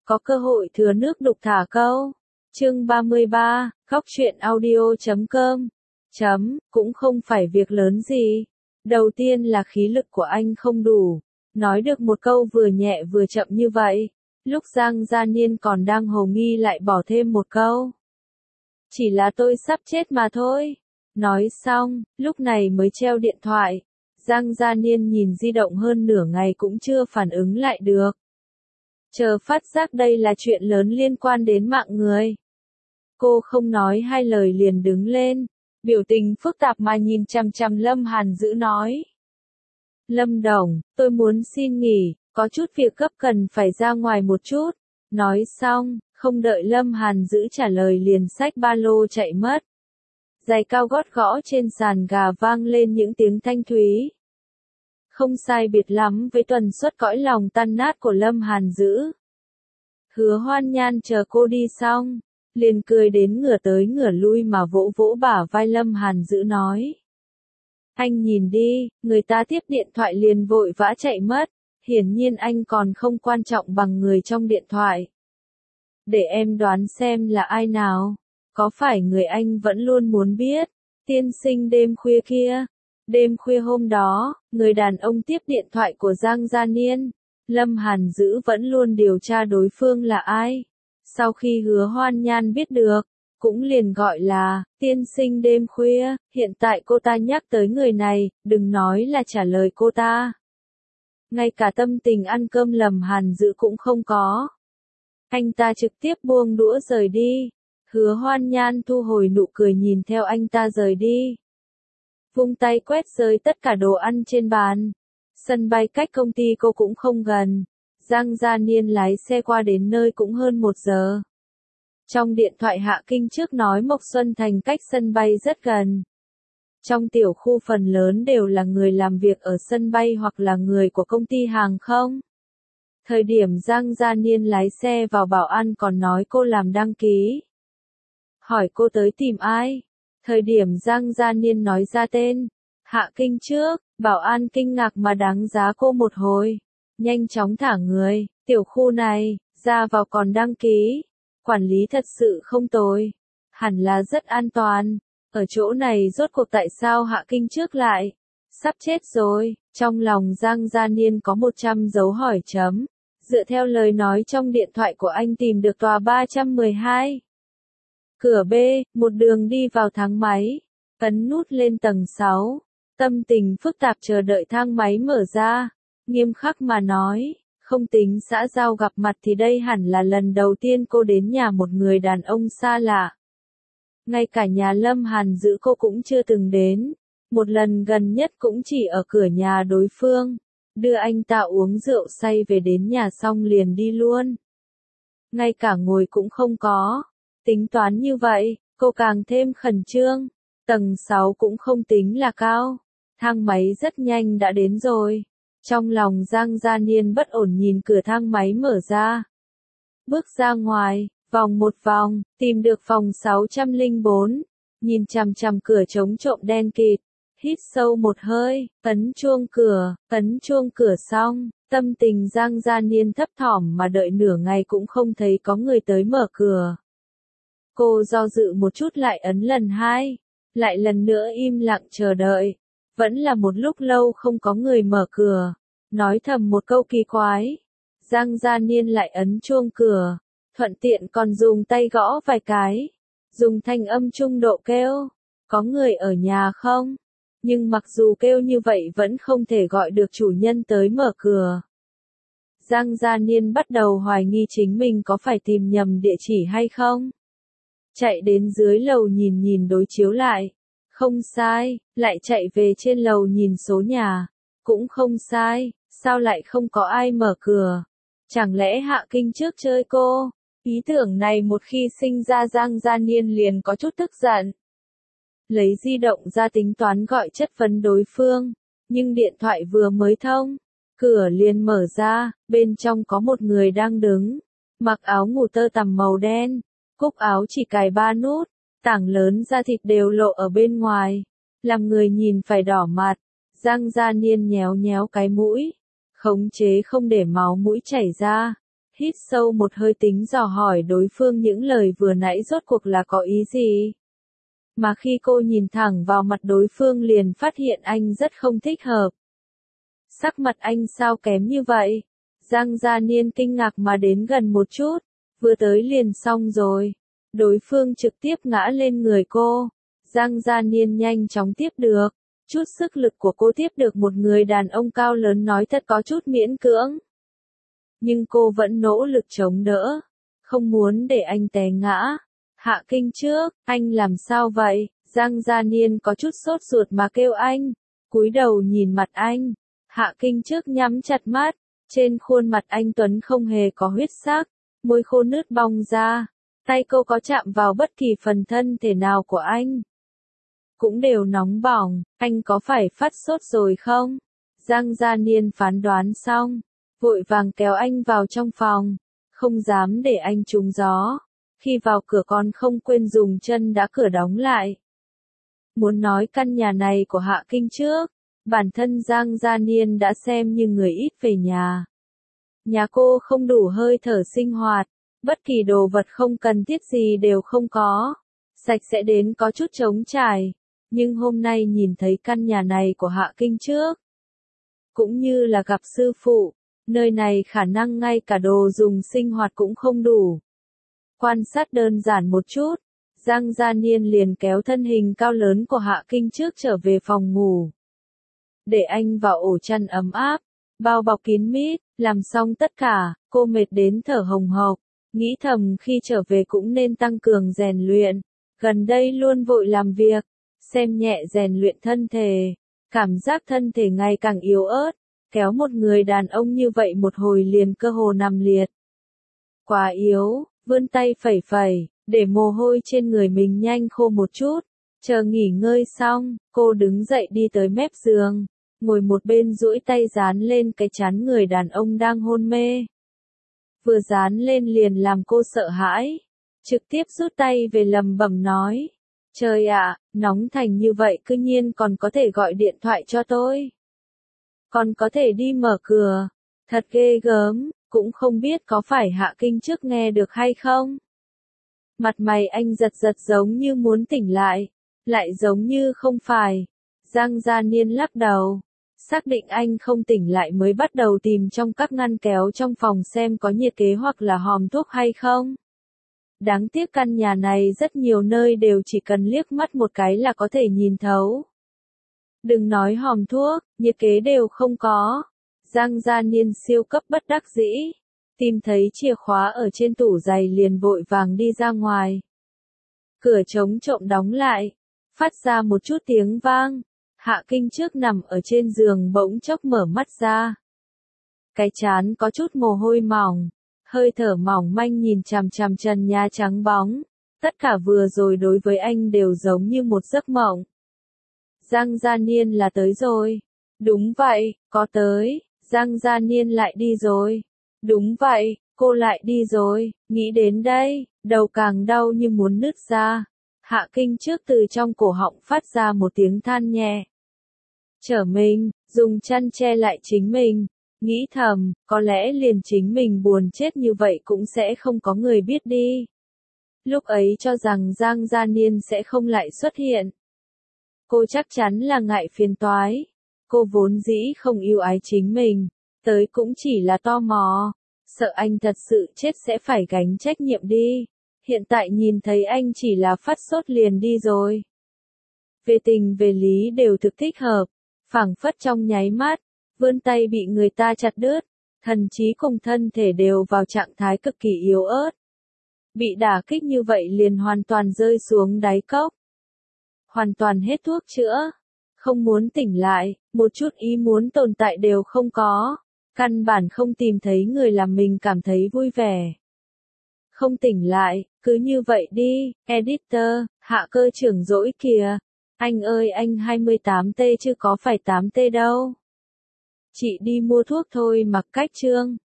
có cơ hội thừa nước đục thả câu. Chương 33, khóc chuyện audio.com. Cũng không phải việc lớn gì. Đầu tiên là khí lực của anh không đủ. Nói được một câu vừa nhẹ vừa chậm như vậy. Lúc Giang Gia Niên còn đang hồ nghi lại bỏ thêm một câu. Chỉ là tôi sắp chết mà thôi. Nói xong, lúc này mới treo điện thoại. Giang Gia Niên nhìn di động hơn nửa ngày cũng chưa phản ứng lại được. Chờ phát giác đây là chuyện lớn liên quan đến mạng người. Cô không nói hai lời liền đứng lên, biểu tình phức tạp mà nhìn chằm chằm Lâm Hàn Dữ nói. Lâm Đồng, tôi muốn xin nghỉ, có chút việc gấp cần phải ra ngoài một chút. Nói xong, không đợi Lâm Hàn Dữ trả lời liền xách ba lô chạy mất. Giày cao gót gõ trên sàn gà vang lên những tiếng thanh thúy. Không sai biệt lắm với tần suất cõi lòng tan nát của Lâm Hàn Dữ. Hứa Hoan Nhan chờ cô đi xong, liền cười đến ngửa tới ngửa lui mà vỗ vỗ bả vai Lâm Hàn Dữ nói. Anh nhìn đi, người ta tiếp điện thoại liền vội vã chạy mất, hiển nhiên anh còn không quan trọng bằng người trong điện thoại. Để em đoán xem là ai nào, có phải người anh vẫn luôn muốn biết, tiên sinh đêm khuya kia. Đêm khuya hôm đó, người đàn ông tiếp điện thoại của Giang Gia Niên, Lâm Hàn Dữ vẫn luôn điều tra đối phương là ai. Sau khi Hứa Hoan Nhan biết được, cũng liền gọi là tiên sinh đêm khuya, hiện tại cô ta nhắc tới người này, đừng nói là trả lời cô ta. Ngay cả tâm tình ăn cơm Lâm Hàn Dữ cũng không có. Anh ta trực tiếp buông đũa rời đi. Hứa Hoan Nhan thu hồi nụ cười nhìn theo anh ta rời đi. Vung tay quét rơi tất cả đồ ăn trên bàn. Sân bay cách công ty cô cũng không gần. Giang Gia Niên lái xe qua đến nơi cũng hơn 1 giờ. Trong điện thoại Hạ Kinh trước nói Mộc Xuân Thành cách sân bay rất gần. Trong tiểu khu phần lớn đều là người làm việc ở sân bay hoặc là người của công ty hàng không. Thời điểm Giang Gia Niên lái xe vào bảo an còn nói cô làm đăng ký. Hỏi cô tới tìm ai? Thời điểm Giang Gia Niên nói ra tên, Hạ Kinh trước, bảo an kinh ngạc mà đáng giá cô một hồi. Nhanh chóng thả người, tiểu khu này, ra vào còn đăng ký. Quản lý thật sự không tồi. Hẳn là rất an toàn. Ở chỗ này rốt cuộc tại sao Hạ Kinh trước lại? Sắp chết rồi. Trong lòng Giang Gia Niên có 100 dấu hỏi chấm. Dựa theo lời nói trong điện thoại của anh tìm được tòa 312. Cửa B, một đường đi vào thang máy. Ấn nút lên tầng 6. Tâm tình phức tạp chờ đợi thang máy mở ra. Nghiêm khắc mà nói, không tính xã giao gặp mặt thì đây hẳn là lần đầu tiên cô đến nhà một người đàn ông xa lạ. Ngay cả nhà Lâm Hàn Dữ cô cũng chưa từng đến. Một lần gần nhất cũng chỉ ở cửa nhà đối phương. Đưa anh ta uống rượu say về đến nhà xong liền đi luôn. Ngay cả ngồi cũng không có. Tính toán như vậy, cô càng thêm khẩn trương. Tầng 6 cũng không tính là cao. Thang máy rất nhanh đã đến rồi. Trong lòng Giang Gia Niên bất ổn nhìn cửa thang máy mở ra. Bước ra ngoài, vòng một vòng, tìm được phòng 604. Nhìn chằm chằm cửa trống trộm đen kịt. Hít sâu một hơi, ấn chuông cửa xong. Tâm tình Giang Gia Niên thấp thỏm mà đợi nửa ngày cũng không thấy có người tới mở cửa. Cô do dự một chút lại ấn lần 2. Lại lần nữa im lặng chờ đợi. Vẫn là một lúc lâu không có người mở cửa. Nói thầm một câu kỳ quái. Giang Gia Niên lại ấn chuông cửa. Thuận tiện còn dùng tay gõ vài cái. Dùng thanh âm trung độ kêu. Có người ở nhà không? Nhưng mặc dù kêu như vậy vẫn không thể gọi được chủ nhân tới mở cửa. Giang Gia Niên bắt đầu hoài nghi chính mình có phải tìm nhầm địa chỉ hay không. Chạy đến dưới lầu nhìn đối chiếu lại. Không sai, lại chạy về trên lầu nhìn số nhà. Cũng không sai, sao lại không có ai mở cửa? Chẳng lẽ Hạ Kinh trước chơi cô? Ý tưởng này một khi sinh ra Giang Gia Niên liền có chút tức giận. Lấy di động ra tính toán gọi chất vấn đối phương. Nhưng điện thoại vừa mới thông. Cửa liền mở ra, bên trong có một người đang đứng. Mặc áo ngủ tơ tằm màu đen. Cúc áo chỉ cài 3 nút. Tảng lớn da thịt đều lộ ở bên ngoài. Làm người nhìn phải đỏ mặt. Giang Gia Niên nhéo nhéo cái mũi. Khống chế không để máu mũi chảy ra. hít sâu một hơi tính dò hỏi đối phương những lời vừa nãy rốt cuộc là có ý gì. Mà khi cô nhìn thẳng vào mặt đối phương liền phát hiện anh rất không thích hợp. Sắc mặt anh sao kém như vậy? Giang Gia Niên kinh ngạc mà đến gần một chút, vừa tới liền xong rồi. Đối phương trực tiếp ngã lên người cô. Giang Gia Niên nhanh chóng tiếp được. Chút sức lực của cô tiếp được một người đàn ông cao lớn nói thật có chút miễn cưỡng. Nhưng cô vẫn nỗ lực chống đỡ. Không muốn để anh té ngã. Hạ Kinh Trước, anh làm sao vậy? Giang Gia Niên có chút sốt ruột mà kêu anh. Cúi đầu nhìn mặt anh. Hạ Kinh Trước nhắm chặt mắt. Trên khuôn mặt anh tuấn không hề có huyết sắc. Môi khô nứt bong ra. Tay cô có chạm vào bất kỳ phần thân thể nào của anh. Cũng đều nóng bỏng. Anh có phải phát sốt rồi không? Giang Gia Niên phán đoán xong. Vội vàng kéo anh vào trong phòng. Không dám để anh trúng gió. Khi vào cửa còn không quên dùng chân đá cửa đóng lại. Muốn nói căn nhà này của Hạ Kinh Trước, bản thân Giang Gia Niên đã xem như người ít về nhà. Nhà cô không đủ hơi thở sinh hoạt, bất kỳ đồ vật không cần thiết gì đều không có. Sạch sẽ đến có chút trống trải, nhưng hôm nay nhìn thấy căn nhà này của Hạ Kinh Trước. Cũng như là gặp sư phụ, nơi này khả năng ngay cả đồ dùng sinh hoạt cũng không đủ. Quan sát đơn giản một chút, Giang Gia Niên liền kéo thân hình cao lớn của Hạ Kinh Trước trở về phòng ngủ. Để anh vào ổ chăn ấm áp, bao bọc kín mít, làm xong tất cả, cô mệt đến thở hồng hộc, nghĩ thầm khi trở về cũng nên tăng cường rèn luyện, gần đây luôn vội làm việc, xem nhẹ rèn luyện thân thể, cảm giác thân thể ngày càng yếu ớt, kéo một người đàn ông như vậy một hồi liền cơ hồ nằm liệt. Quá yếu, vươn tay phẩy phẩy, để mồ hôi trên người mình nhanh khô một chút, chờ nghỉ ngơi xong, cô đứng dậy đi tới mép giường. Ngồi một bên duỗi tay dán lên cái trán người đàn ông đang hôn mê. Vừa dán lên liền làm cô sợ hãi. Trực tiếp rút tay về lẩm bẩm nói. Trời ạ, nóng thành như vậy cư nhiên còn có thể gọi điện thoại cho tôi. Còn có thể đi mở cửa. Thật ghê gớm, cũng không biết có phải Hạ Kinh Trước nghe được hay không. Mặt mày anh giật giật giống như muốn tỉnh lại giống như không phải. Giang Gia Niên lắc đầu. Xác định anh không tỉnh lại mới bắt đầu tìm trong các ngăn kéo trong phòng xem có nhiệt kế hoặc là hòm thuốc hay không. Đáng tiếc căn nhà này rất nhiều nơi đều chỉ cần liếc mắt một cái là có thể nhìn thấu. Đừng nói hòm thuốc, nhiệt kế đều không có. Giang Gia Niên siêu cấp bất đắc dĩ. Tìm thấy chìa khóa ở trên tủ giày liền vội vàng đi ra ngoài. Cửa trống trộm đóng lại. Phát ra một chút tiếng vang. Hạ Kinh Trước nằm ở trên giường bỗng chốc mở mắt ra. Cái trán có chút mồ hôi mỏng, hơi thở mỏng manh nhìn chằm chằm trần nhà trắng bóng. Tất cả vừa rồi đối với anh đều giống như một giấc mộng. Giang Gia Niên là tới rồi. Đúng vậy, có tới. Giang Gia Niên lại đi rồi. Đúng vậy, cô lại đi rồi. Nghĩ đến đây, đầu càng đau như muốn nứt ra. Hạ Kinh Trước từ trong cổ họng phát ra một tiếng than nhẹ. Trở mình, dùng chăn che lại chính mình. Nghĩ thầm, có lẽ liền chính mình buồn chết như vậy cũng sẽ không có người biết đi. Lúc ấy cho rằng Giang Gia Niên sẽ không lại xuất hiện. Cô chắc chắn là ngại phiền toái. Cô vốn dĩ không yêu ái chính mình. Tới cũng chỉ là tò mò. Sợ anh thật sự chết sẽ phải gánh trách nhiệm đi. Hiện tại nhìn thấy anh chỉ là phát sốt liền đi rồi. Về tình về lý đều thực thích hợp. Phảng phất trong nháy mắt, vươn tay bị người ta chặt đứt, thần trí cùng thân thể đều vào trạng thái cực kỳ yếu ớt. Bị đả kích như vậy liền hoàn toàn rơi xuống đáy cốc. Hoàn toàn hết thuốc chữa. Không muốn tỉnh lại, một chút ý muốn tồn tại đều không có. Căn bản không tìm thấy người làm mình cảm thấy vui vẻ. Không tỉnh lại, cứ như vậy đi, editor, Hạ Cơ trưởng dỗi kìa. Anh ơi anh 28T chứ có phải 8T đâu. Chị đi mua thuốc thôi mặc cách trương.